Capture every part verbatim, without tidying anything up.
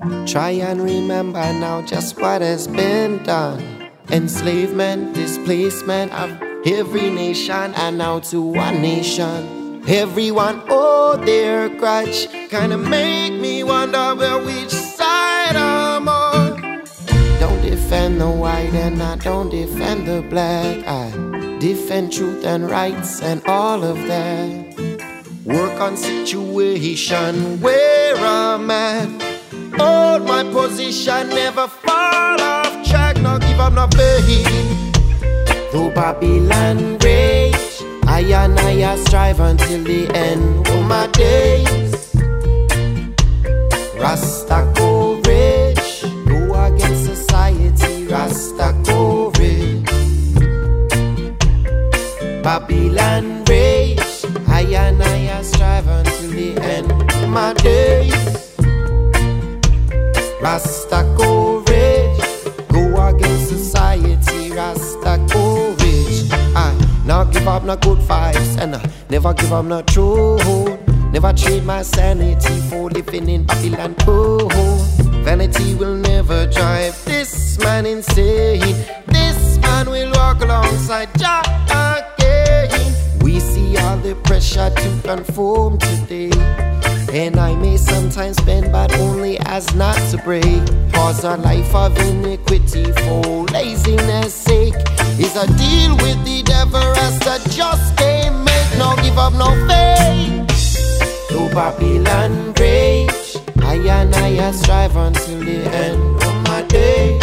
Try and remember now just what has been done. Enslavement, displacement of every nation, and now to one nation. Everyone owe their grudge, kinda make me wonder where which side I'm on. Don't defend the white and I don't defend the black. I defend truth and rights and all of that. Work on situation where I'm at. Hold my position, never fall off track. Not give up, not faith. Though Babylon rage, I and I strive until the end of my days. Rasta courage, go against society. Rasta courage. Babylon rage, I and I strive until the end of my days. Rasta courage, go against society. Rasta courage. I not give up no good vibes, and I never give up no truth. Never trade my sanity for living in Babylon cold. Vanity will never drive this man insane. This man will walk alongside Jah again. We see all the pressure to conform today, and I may sometimes bend, but only as not to break. Cause a life of iniquity for laziness sake is a deal with the devil. Rasta just can't make. No give up, no faith. Though Babylon rage, I and I strive until the end of my day.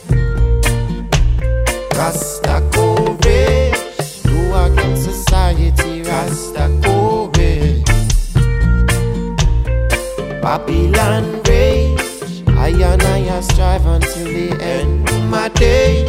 Rasta courage, go against society. Rasta courage. Babylon rage, I and I strive until the end of my day.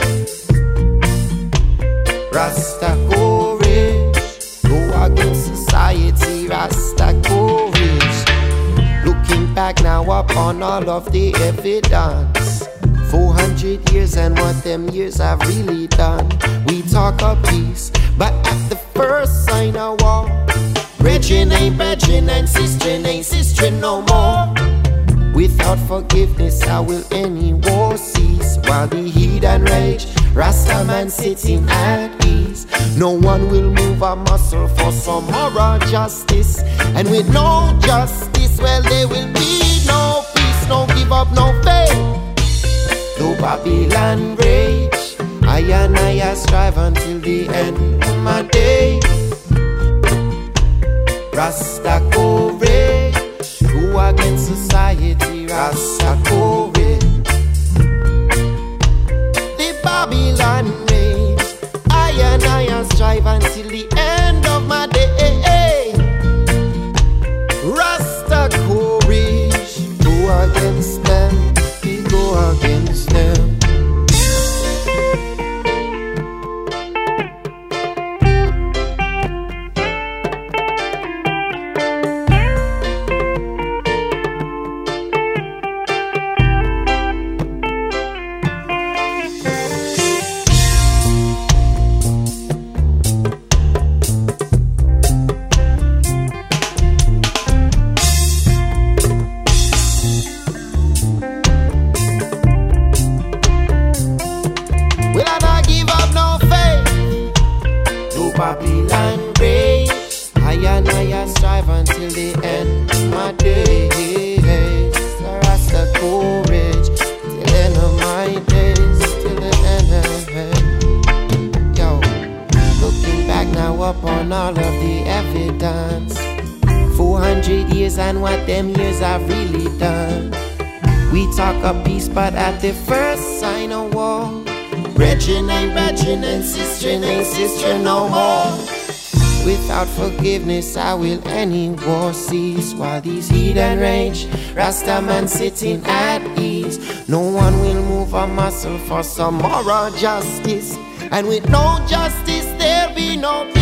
Rasta courage, go against society. Rasta courage. Looking back now upon all of the evidence, four hundred years and what them years have really done. We talk of peace, but at the first sign of war, brethren ain't brethren and sister ain't sister no more. Without forgiveness, how will any war cease? While the heathen rage, Rasta man sitting at ease. No one will move a muscle for some moral justice, and with no justice, well, there will be no peace. No give up, no faith. Though Babylon rage, I and I strive until the end of my day. Rasta courage, go against society. Rasta courage. The Babylon rage, I and I strive until the end of my day. Rasta courage, go against them. We go against them. Babylon rage, I and I strive until the end of my days. Rasta courage, till the end of my days, till the end of it. Yo, looking back now upon all of the evidence, four hundred years and what them years have really done. We talk of peace, but at the first sign of war, brethren ain't brethren and sister ain't sister no more. Without forgiveness, how will any war cease? While these heathen rage, Rasta man sitting at ease. No one will move a muscle for some moral justice, and with no justice there'll be no peace.